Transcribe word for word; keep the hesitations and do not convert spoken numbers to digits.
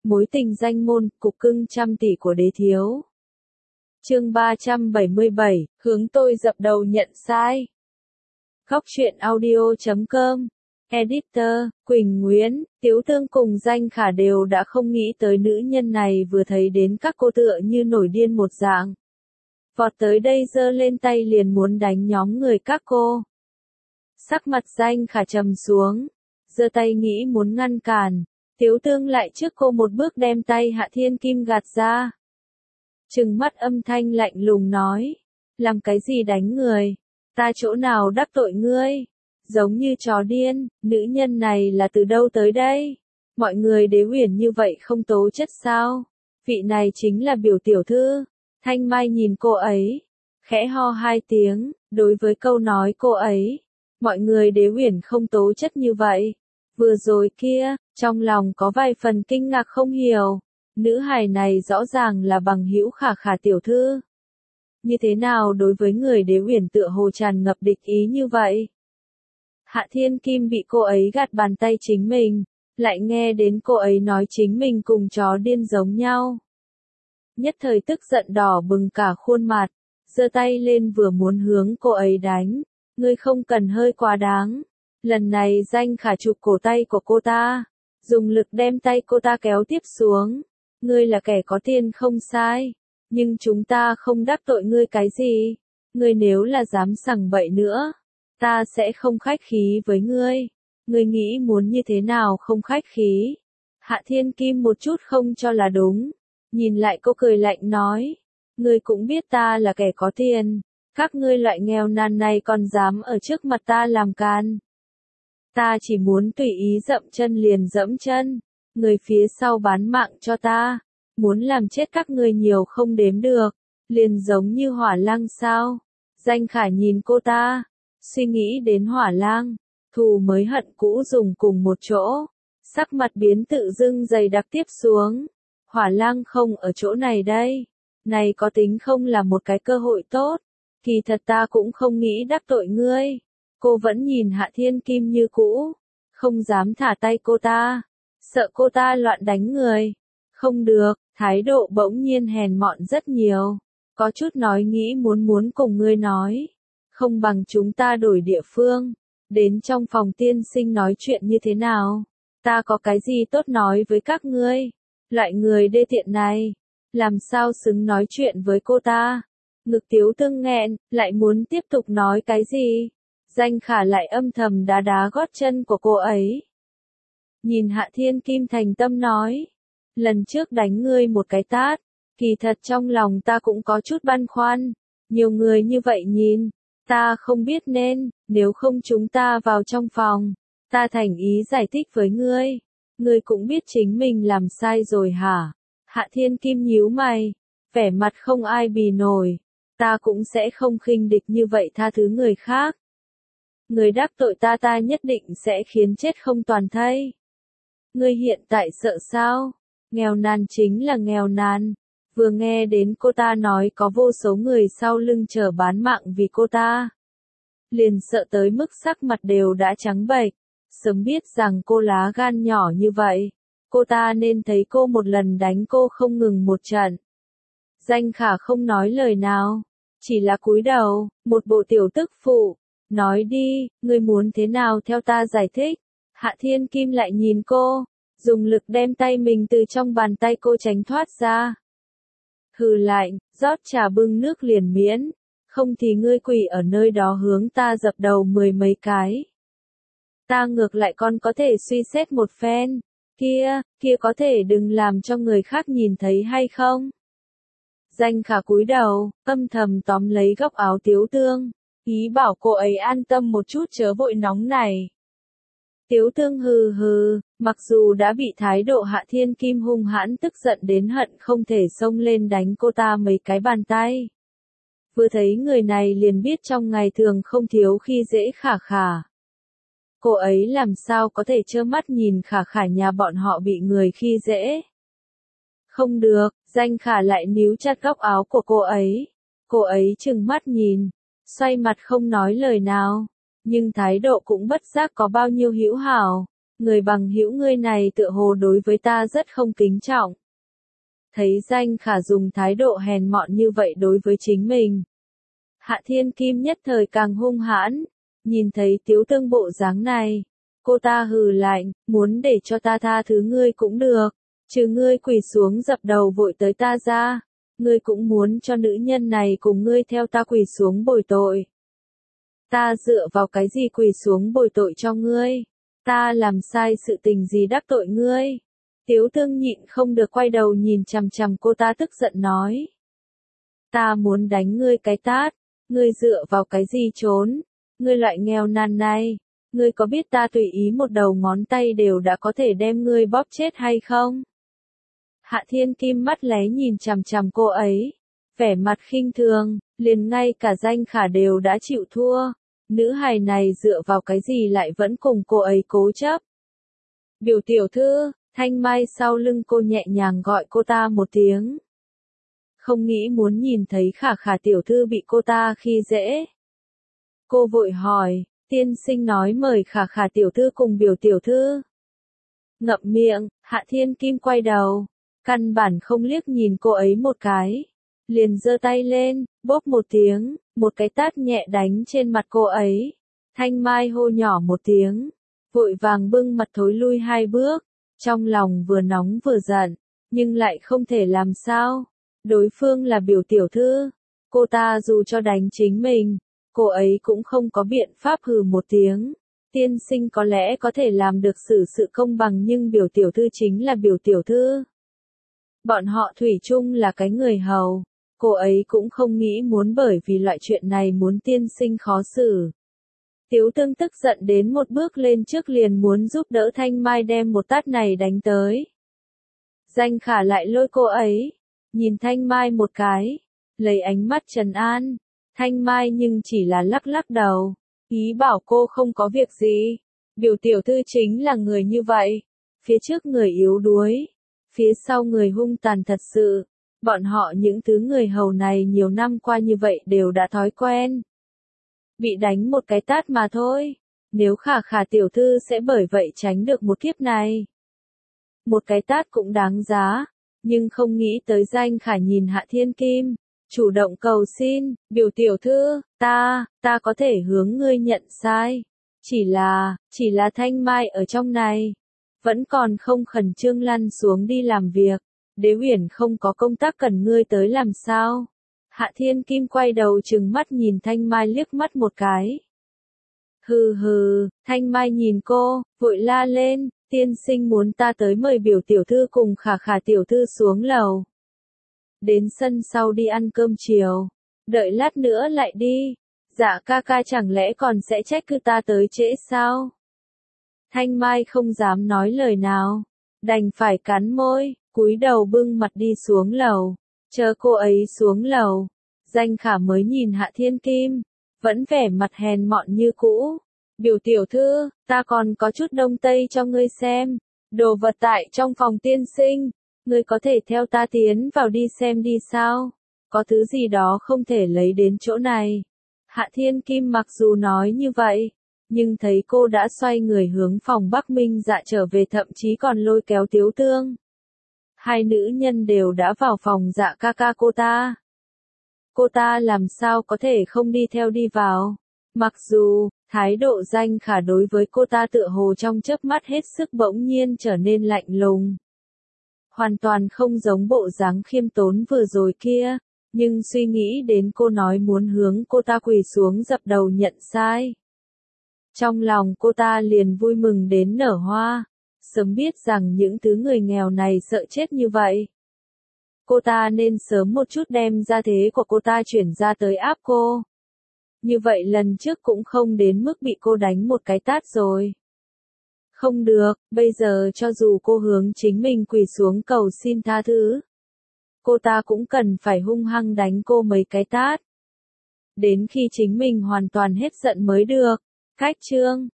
Mối tình danh môn, cục cưng trăm tỷ của đế thiếu. Chương ba trăm bảy mươi bảy, hướng tôi dập đầu nhận sai. Góc truyện audio chấm com. Editor, Quỳnh Nguyễn, Tiếu Tương cùng Danh Khả đều đã không nghĩ tới nữ nhân này vừa thấy đến các cô tựa như nổi điên một dạng. Vọt tới đây giơ lên tay liền muốn đánh nhóm người các cô. Sắc mặt Danh Khả trầm xuống, giơ tay nghĩ muốn ngăn cản. Tiếu Tương lại trước cô một bước đem tay Hạ Thiên Kim gạt ra. Trừng mắt âm thanh lạnh lùng nói, làm cái gì đánh người, ta chỗ nào đắc tội ngươi, giống như chó điên, nữ nhân này là từ đâu tới đây, mọi người đế uyển như vậy không tố chất sao, vị này chính là biểu tiểu thư. Thanh Mai nhìn cô ấy, khẽ ho hai tiếng, đối với câu nói cô ấy, mọi người đế uyển không tố chất như vậy. Vừa rồi kia, trong lòng có vài phần kinh ngạc không hiểu, nữ hài này rõ ràng là bằng hữu Khả Khả tiểu thư. Như thế nào đối với người đế uyển tựa hồ tràn ngập địch ý như vậy? Hạ Thiên Kim bị cô ấy gạt bàn tay chính mình, lại nghe đến cô ấy nói chính mình cùng chó điên giống nhau. Nhất thời tức giận đỏ bừng cả khuôn mặt, giơ tay lên vừa muốn hướng cô ấy đánh, ngươi không cần hơi quá đáng. Lần này Danh Khả chụp cổ tay của cô ta, dùng lực đem tay cô ta kéo tiếp xuống. Ngươi là kẻ có tiền không sai, nhưng chúng ta không đắc tội ngươi cái gì. Ngươi nếu là dám sằng bậy nữa, ta sẽ không khách khí với ngươi. Ngươi nghĩ muốn như thế nào không khách khí? Hạ Thiên Kim một chút không cho là đúng, nhìn lại cô cười lạnh nói, ngươi cũng biết ta là kẻ có tiền, các ngươi loại nghèo nàn này còn dám ở trước mặt ta làm can. Ta chỉ muốn tùy ý dậm chân liền dẫm chân, người phía sau bán mạng cho ta, muốn làm chết các ngươi nhiều không đếm được, liền giống như Hỏa Lang sao? Danh Khả nhìn cô ta, suy nghĩ đến Hỏa Lang, thù mới hận cũ dùng cùng một chỗ, sắc mặt biến tự dưng dày đặc tiếp xuống. Hỏa Lang không ở chỗ này đây, này có tính không là một cái cơ hội tốt, kỳ thật ta cũng không nghĩ đắc tội ngươi. Cô vẫn nhìn Hạ Thiên Kim như cũ, không dám thả tay cô ta, sợ cô ta loạn đánh người. Không được, thái độ bỗng nhiên hèn mọn rất nhiều, có chút nói nghĩ muốn muốn cùng ngươi nói, không bằng chúng ta đổi địa phương, đến trong phòng tiên sinh nói chuyện như thế nào, ta có cái gì tốt nói với các ngươi, loại người đê tiện này, làm sao xứng nói chuyện với cô ta. Ngực Tiếu Tương nghẹn, lại muốn tiếp tục nói cái gì. Danh Khả lại âm thầm đá đá gót chân của cô ấy. Nhìn Hạ Thiên Kim thành tâm nói, lần trước đánh ngươi một cái tát, kỳ thật trong lòng ta cũng có chút băn khoăn, nhiều người như vậy nhìn, ta không biết nên, nếu không chúng ta vào trong phòng, ta thành ý giải thích với ngươi, ngươi cũng biết chính mình làm sai rồi hả? Hạ Thiên Kim nhíu mày, vẻ mặt không ai bì nổi, ta cũng sẽ không khinh địch như vậy tha thứ người khác. Người đắc tội ta ta nhất định sẽ khiến chết không toàn thây. Ngươi hiện tại sợ sao? Nghèo nàn chính là nghèo nàn. Vừa nghe đến cô ta nói có vô số người sau lưng chờ bán mạng vì cô ta. Liền sợ tới mức sắc mặt đều đã trắng bệch. Sớm biết rằng cô lá gan nhỏ như vậy, cô ta nên thấy cô một lần đánh cô không ngừng một trận. Danh Khả không nói lời nào, chỉ là cúi đầu, một bộ tiểu tức phụ. Nói đi, ngươi muốn thế nào theo ta giải thích? Hạ Thiên Kim lại nhìn cô, dùng lực đem tay mình từ trong bàn tay cô tránh thoát ra. Hừ lạnh, rót trà bưng nước liền miễn, không thì ngươi quỳ ở nơi đó hướng ta dập đầu mười mấy cái. Ta ngược lại còn có thể suy xét một phen, kia, kia có thể đừng làm cho người khác nhìn thấy hay không? Danh Khả cúi đầu, âm thầm tóm lấy góc áo Tiếu Tương. Ý bảo cô ấy an tâm một chút chớ vội nóng này. Tiếu Tương hừ hừ, mặc dù đã bị thái độ Hạ Thiên Kim hung hãn tức giận đến hận không thể xông lên đánh cô ta mấy cái bàn tay. Vừa thấy người này liền biết trong ngày thường không thiếu khi dễ Khả Khả. Cô ấy làm sao có thể trơ mắt nhìn Khả Khả nhà bọn họ bị người khi dễ. Không được, Danh Khả lại níu chặt góc áo của cô ấy. Cô ấy trừng mắt nhìn, xoay mặt không nói lời nào, nhưng thái độ cũng bất giác có bao nhiêu hữu hảo. người bằng hữu ngươi này tựa hồ đối với ta rất không kính trọng. Thấy Danh Khả dùng thái độ hèn mọn như vậy đối với chính mình. Hạ Thiên Kim nhất thời càng hung hãn, nhìn thấy Tiếu Tương bộ dáng này. Cô ta hừ lạnh, muốn để cho ta tha thứ ngươi cũng được, trừ ngươi quỳ xuống dập đầu vội tới ta ra, ngươi cũng muốn cho nữ nhân này cùng ngươi theo ta quỳ xuống bồi tội. Ta dựa vào cái gì quỳ xuống bồi tội cho ngươi? Ta làm sai sự tình gì đắc tội ngươi? Tiếu Tương nhịn không được quay đầu nhìn chằm chằm cô ta tức giận nói. Ta muốn đánh ngươi cái tát, ngươi dựa vào cái gì trốn? Ngươi loại nghèo nàn này, ngươi có biết ta tùy ý một đầu ngón tay đều đã có thể đem ngươi bóp chết hay không? Hạ Thiên Kim mắt lé nhìn chằm chằm cô ấy, vẻ mặt khinh thường, liền ngay cả Danh Khả đều đã chịu thua. Nữ hài này dựa vào cái gì lại vẫn cùng cô ấy cố chấp? Biểu tiểu thư, Thanh Mai sau lưng cô nhẹ nhàng gọi cô ta một tiếng. Không nghĩ muốn nhìn thấy Khả Khả tiểu thư bị cô ta khi dễ. Cô vội hỏi, tiên sinh nói mời Khả Khả tiểu thư cùng biểu tiểu thư. Ngậm miệng, Hạ Thiên Kim quay đầu, căn bản không liếc nhìn cô ấy một cái. Liền giơ tay lên, bốp một tiếng, một cái tát nhẹ đánh trên mặt cô ấy. Thanh Mai hô nhỏ một tiếng, vội vàng bưng mặt thối lui hai bước, trong lòng vừa nóng vừa giận, nhưng lại không thể làm sao. Đối phương là biểu tiểu thư, cô ta dù cho đánh chính mình, cô ấy cũng không có biện pháp hừ một tiếng. Tiên sinh có lẽ có thể làm được xử sự công bằng nhưng biểu tiểu thư chính là biểu tiểu thư. Bọn họ thủy chung là cái người hầu. Cô ấy cũng không nghĩ muốn bởi vì loại chuyện này muốn tiên sinh khó xử. Tiếu Tương tức giận đến một bước lên trước liền muốn giúp đỡ Thanh Mai đem một tát này đánh tới. Danh Khả lại lôi cô ấy, nhìn Thanh Mai một cái, lấy ánh mắt trấn an. Thanh Mai nhưng chỉ là lắc lắc đầu, ý bảo cô không có việc gì. Biểu tiểu thư chính là người như vậy, phía trước người yếu đuối, phía sau người hung tàn thật sự. Bọn họ những thứ người hầu này nhiều năm qua như vậy đều đã thói quen. Bị đánh một cái tát mà thôi, nếu Khả Khả tiểu thư sẽ bởi vậy tránh được một kiếp này. Một cái tát cũng đáng giá, nhưng không nghĩ tới Danh Khả nhìn Hạ Thiên Kim, chủ động cầu xin, biểu tiểu thư, ta, ta có thể hướng ngươi nhận sai. Chỉ là, chỉ là Thanh Mai ở trong này, vẫn còn không khẩn trương lăn xuống đi làm việc. Đế Uyển không có công tác cần ngươi tới làm sao? Hạ Thiên Kim quay đầu trừng mắt nhìn Thanh Mai liếc mắt một cái. Hừ hừ, Thanh Mai nhìn cô, vội la lên, tiên sinh muốn ta tới mời biểu tiểu thư cùng Khả Khả tiểu thư xuống lầu. Đến sân sau đi ăn cơm chiều, đợi lát nữa lại đi. Dạ ca ca chẳng lẽ còn sẽ trách cứ ta tới trễ sao? Thanh Mai không dám nói lời nào, đành phải cắn môi. Cúi đầu bưng mặt đi xuống lầu, chờ cô ấy xuống lầu, Danh Khả mới nhìn Hạ Thiên Kim, vẫn vẻ mặt hèn mọn như cũ. Biểu tiểu thư, ta còn có chút đông tây cho ngươi xem, đồ vật tại trong phòng tiên sinh, ngươi có thể theo ta tiến vào đi xem đi sao, có thứ gì đó không thể lấy đến chỗ này. Hạ Thiên Kim mặc dù nói như vậy, nhưng thấy cô đã xoay người hướng phòng Bắc Minh Dạ trở về thậm chí còn lôi kéo Tiếu Tương. Hai nữ nhân đều đã vào phòng Dạ ca ca cô ta. Cô ta làm sao có thể không đi theo đi vào. Mặc dù, thái độ Danh Khả đối với cô ta tựa hồ trong chớp mắt hết sức bỗng nhiên trở nên lạnh lùng. Hoàn toàn không giống bộ dáng khiêm tốn vừa rồi kia, nhưng suy nghĩ đến cô nói muốn hướng cô ta quỳ xuống dập đầu nhận sai. Trong lòng cô ta liền vui mừng đến nở hoa. Sớm biết rằng những thứ người nghèo này sợ chết như vậy. Cô ta nên sớm một chút đem gia thế của cô ta chuyển ra tới áp cô. Như vậy lần trước cũng không đến mức bị cô đánh một cái tát rồi. Không được, bây giờ cho dù cô hướng chính mình quỳ xuống cầu xin tha thứ, cô ta cũng cần phải hung hăng đánh cô mấy cái tát. Đến khi chính mình hoàn toàn hết giận mới được. Cách chương